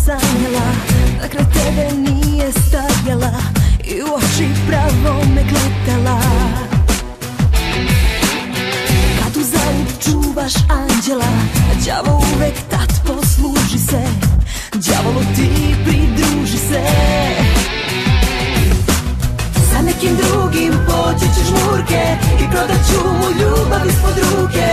sanjala da kraj tebe nije stajala i u oči pravo me gledala. Kad uzalud čuvaš anđela, đavo uvek tad posluži se, đavolu ti pridruži se. Za nekim drugim poći ćeš žmurke i prodat ću mu ljubav ispod ruke.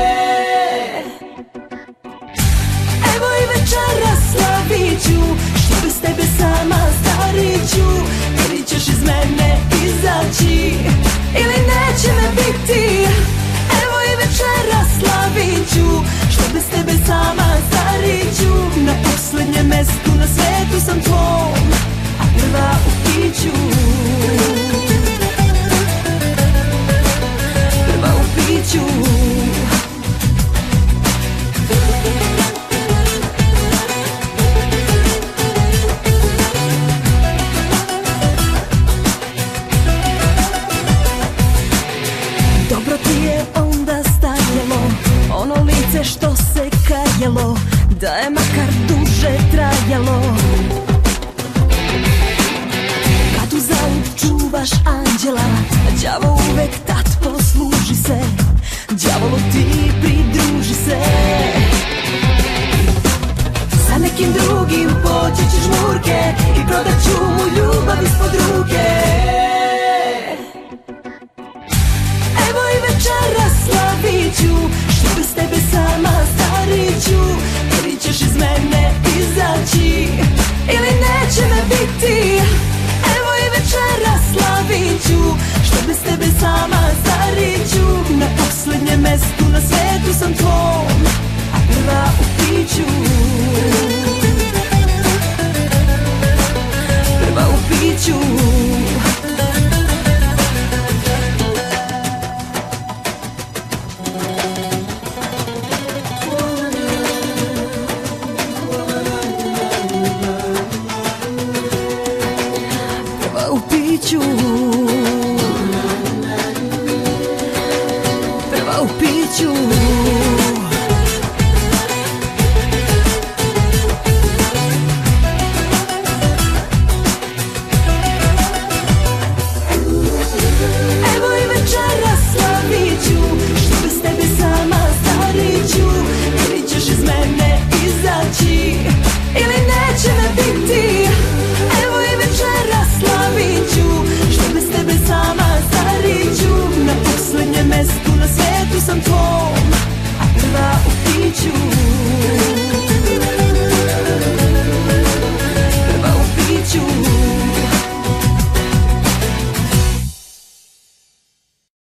Evo i večera slavit ću, što bez tebe sama starit ću. Ili ćeš iz mene izaći, ili neće me biti. Evo i večera slavit ću, što bez tebe sama starit ću. Na poslednjem mestu na svetu sam tvom, a prva u piću. Prva u piću. Dobro ti je onda stajalo ono lice što se kajalo, da je makar duže trajalo. Kad uzalud čuvaš anđela, đavo uvek tad posluži se, đavolu ti pridruži se. Za nekim drugim poći ćeš žmurke i prodat ću mu ljubav ispod ruke. Evo i večera slavit ću, što bez tebe sama starit ću. Ili ćeš iz mene izaći, ili neće me biti. Evo i večera slavit ću, što bez tebe sama starit ću. Na poslednjem mestu na svetu sam tvom, a prva u piću. Prva u piću.